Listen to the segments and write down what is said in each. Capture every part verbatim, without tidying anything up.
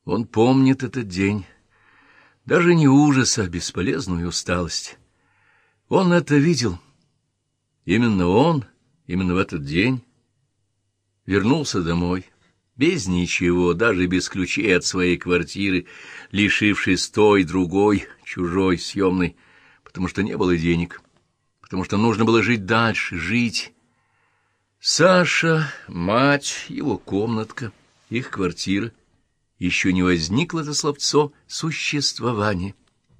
Он помнит этот день. Даже не ужас, а бесполезную усталость. Он это видел. Именно он, именно в этот день, вернулся домой. Без ничего, даже без ключей от своей квартиры, лишившись той, другой, чужой, съемной, потому что не было денег, потому что нужно было жить дальше, жить. Саша, мать, его комнатка, их квартира. Еще не возникло это словцо «существование».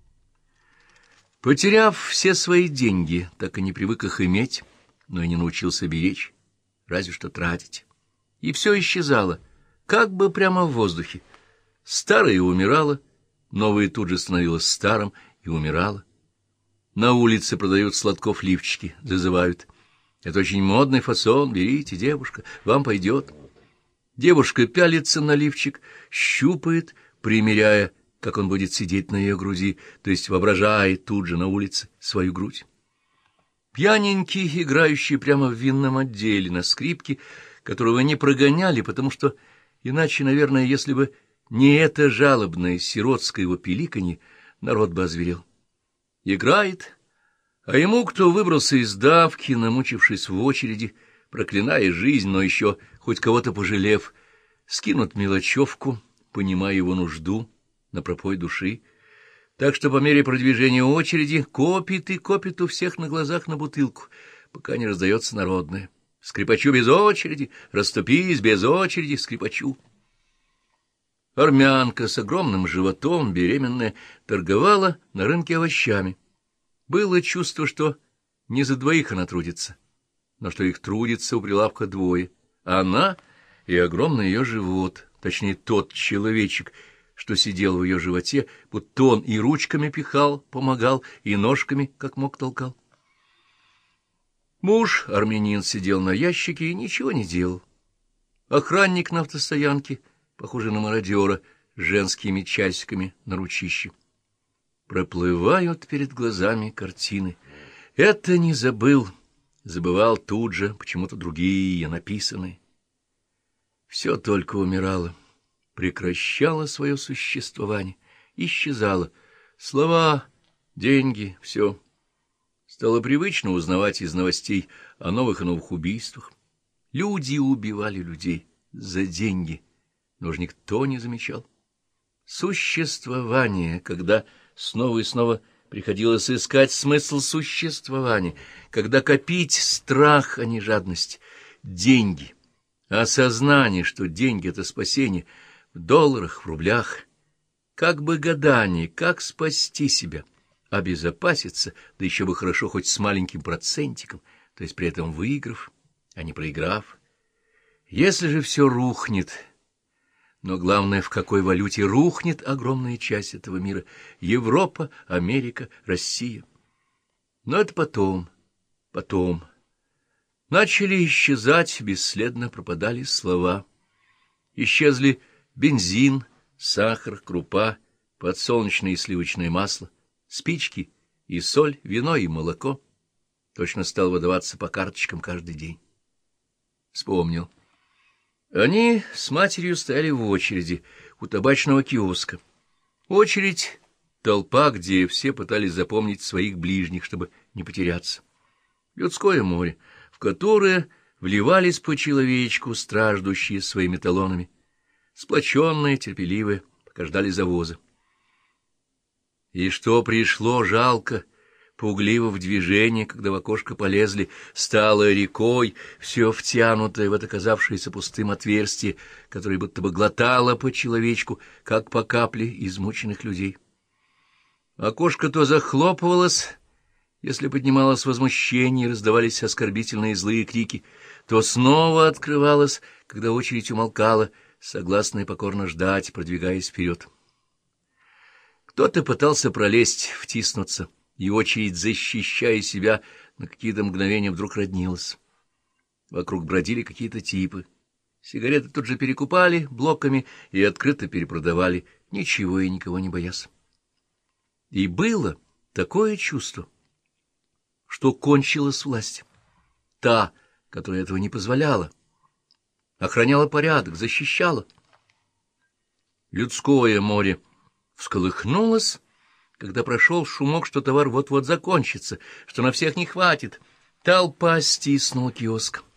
Потеряв все свои деньги, так и не привык их иметь, но и не научился беречь, разве что тратить. И все исчезало, как бы прямо в воздухе. Старое умирало, новое тут же становилось старым и умирало. На улице продают сладков лифчики, зазывают. Это очень модный фасон, берите, девушка, вам пойдет. Девушка пялится на лифчик, щупает, примеряя, как он будет сидеть на ее груди, то есть воображает тут же на улице свою грудь. Пьяненький, играющий прямо в винном отделе на скрипке, которого не прогоняли, потому что иначе, наверное, если бы не это жалобное сиротское его пиликанье, народ бы озверел. Играет, а ему, кто выбрался из давки, намучившись в очереди, проклиная жизнь, но еще хоть кого-то пожалев, скинут мелочевку, понимая его нужду, на пропой души, так что по мере продвижения очереди копит и копит у всех на глазах на бутылку, пока не раздается народное. Скрипачу без очереди, расступись без очереди, скрипачу. Армянка с огромным животом, беременная, торговала на рынке овощами. Было чувство, что не за двоих она трудится, но что их трудится у прилавка двое. Она и огромный ее живот, точнее тот человечек, что сидел в ее животе, будто он и ручками пихал, помогал, и ножками, как мог, толкал. Муж, армянин, сидел на ящике и ничего не делал. Охранник на автостоянке, похожий на мародера, с женскими часиками на ручище. Проплывают перед глазами картины. Это не забыл, забывал тут же почему-то другие, написанные. Все только умирало, прекращало свое существование, исчезало. Слова, деньги, все. Стало привычно узнавать из новостей о новых и новых убийствах. Люди убивали людей за деньги, но уж никто не замечал. Существование, когда снова и снова приходилось искать смысл существования, когда копить страх, а не жадность, деньги, осознание, что деньги — это спасение, в долларах, в рублях, как бы гадание, как спасти себя, обезопаситься, да еще бы хорошо хоть с маленьким процентиком, то есть при этом выиграв, а не проиграв. Если же все рухнет, но главное, в какой валюте рухнет огромная часть этого мира — Европа, Америка, Россия. Но это потом, потом. Начали исчезать, бесследно пропадали слова. Исчезли бензин, сахар, крупа, подсолнечное и сливочное масло, спички и соль, вино и молоко. Точно стал выдаваться по карточкам каждый день. Вспомнил. Они с матерью стояли в очереди у табачного киоска. Очередь — толпа, где все пытались запомнить своих ближних, чтобы не потеряться. Людское море, в которое вливались по человечку страждущие своими талонами, сплоченные, терпеливые, пока ждали завоза. И что пришло, жалко, пугливо в движение, когда в окошко полезли, стало рекой, все втянутое в это казавшееся пустым отверстие, которое будто бы глотало по человечку, как по капле измученных людей. Окошко то захлопывалось, если поднималось возмущение и раздавались оскорбительные злые крики, то снова открывалось, когда очередь умолкала, согласно и покорно ждать, продвигаясь вперед. Кто-то пытался пролезть, втиснуться, и очередь, защищая себя, на какие-то мгновения вдруг роднилась. Вокруг бродили какие-то типы. Сигареты тут же перекупали блоками и открыто перепродавали, ничего и никого не боясь. И было такое чувство, что кончилась власть. Та, которая этого не позволяла, охраняла порядок, защищала. людское море всколыхнулось, когда прошел шумок, что товар вот-вот закончится, что на всех не хватит. Толпа стиснула киоск.